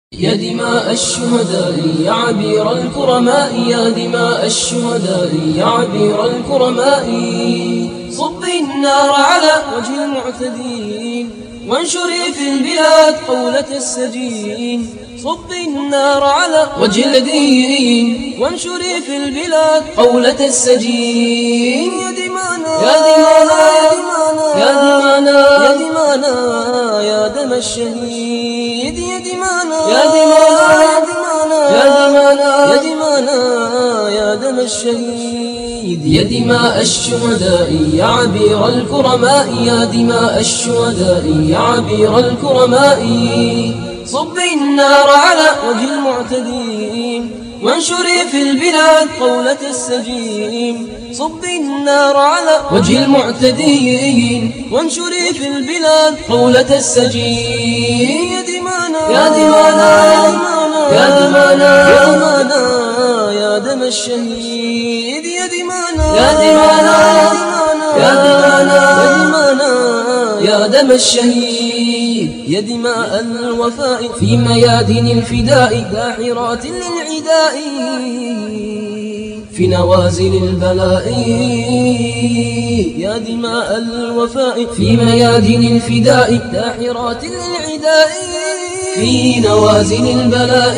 يا دماء الشهداء يا عبير الكرماء، يا دماء الشهداء يا عبير الكرماء، صبي النار على وجه المعتدين وانشري في البلاد قولة السجين. صبي النار على وجه الدين وانشري في البلاد قولة السجين. يا دمانا يا دمانا يا دمانا يا دمانا يا دم الشهيد. يا دمانا يا دمانا يا دمانا يا دمانا يا دم الشهيد. يا دماء الشهداء يا عبير الكرماء، يا دماء الشهداء يا عبير الكرماء، صبي النار على وجه المعتدين وانشري في البلاد قولة السجين. صبي النار على وجه المعتدين وانشري في البلاد قولة السجين. يا دمانا يا دمانا يا دمانا يا دمانا يا دم الشهيد. يا دمانا يا دمانا يا دمانا يا دمانا يا دم الشهيد. يا دماء الوفاء في ميادين الفداء داحرات للعداء في نوازل البلاء. يا دماء الوفاء في ميادين الفداء داحرات للعداء في نوازل البلاء.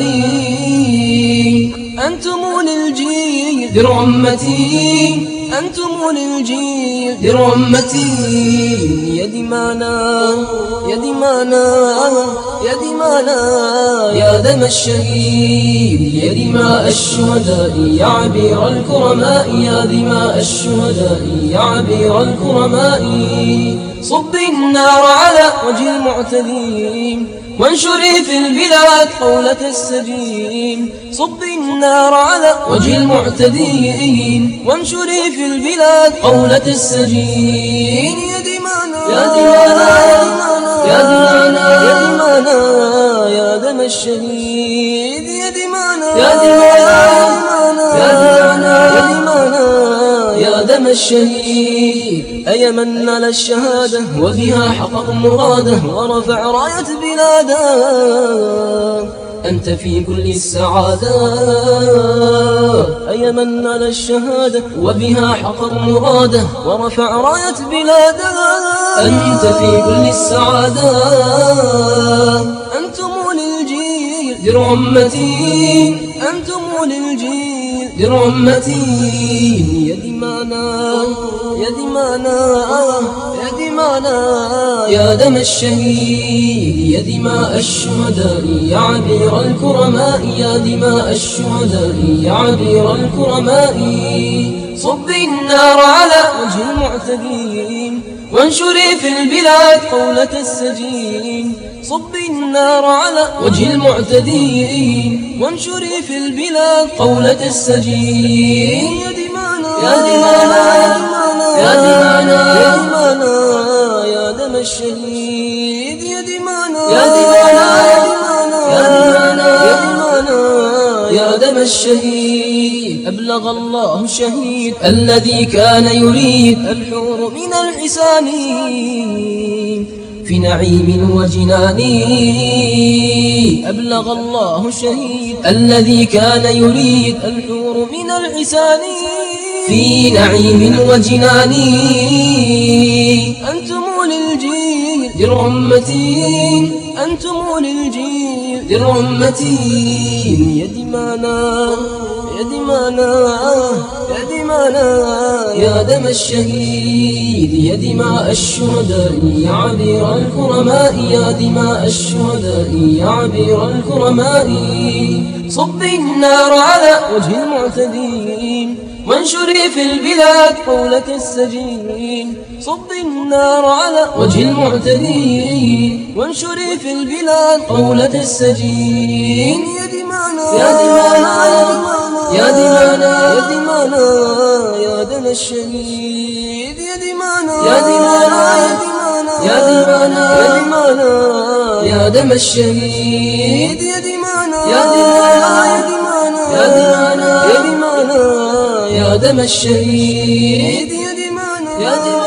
أنتم للجيل درع أمتي، أنتم للجيل درع أمتي. يا دمانا يا دمانا يا دمانا يا دم الشهيد. يا دماء الشهداء يا عبير الكرماء، يا دماء الشهداء يا عبير الكرماء، صبي النار على وجه المعتدين وانشري في البلاد قولة السجين. صبي النار على وجه المعتدين وانشري في البلاد قولة السجين. يا دمانا يا دمانا يا دمانا يا دمانا يا دم الشهيد. يا دمانا يا دمانا يا دمانا يا دمانا يا دم الشهيد. أيا من نال الشهادة وبها حقق مراده ورفع راية بلاده، أنت في كل السعادة. أيا من نال الشهادة وبها حقق مراده ورفع راية بلاده، أنت في كل السعادة. أنتم للجيل درع أمتي، أنتم للجيل درع أمتي. يا دمانا يا دمانا يا دمانا يا دم الشهيد. يا دماء الشهداء يا عبير الكرماء، يا دماء الشهداء يا عبير الكرماء، صبي النار على وجه المعتدين وانشري في البلاد قولة السجين. صبي النار على وجه المعتدين وانشري في البلاد قولة السجين. يا دمانا يا دمانا يا دمانا يا دمانا يا دم الشهيد. يا دمانا يا دمانا يا دمانا يا دمانا يا دم الشهيد. أبلغ الله شهيد الذي كان يريد الحور من الحسان في نعيم وجنان. أبلغ الله شهيد الذي كان يريد الحور من الحسان في نعيم وجنان. أنتم للجيل درع أمتي، أنتم للجيل درع أمتي. يا دمانا يا دمانا يا دمانا يا دم الشهيد. يا دماء الشهداء يا عبير الكرماء، يا دماء الشهداء يا عبير الكرماء، صبي النار على وجه المعتدين وانشري في البلاد قولة السجين. صبي النار على وجه المعتدين وانشري في البلاد قولة السجين. يا دمانا يا دمانا يا دمانا يا دمانا يا دم الشهيد. يا دمانا يا دمانا يا دمانا يا دمانا يا دم الشهيد. يا دمانا يا دمانا يا دمانا يا دمانا يا دم الشهيد. يا دمانا يا دمانا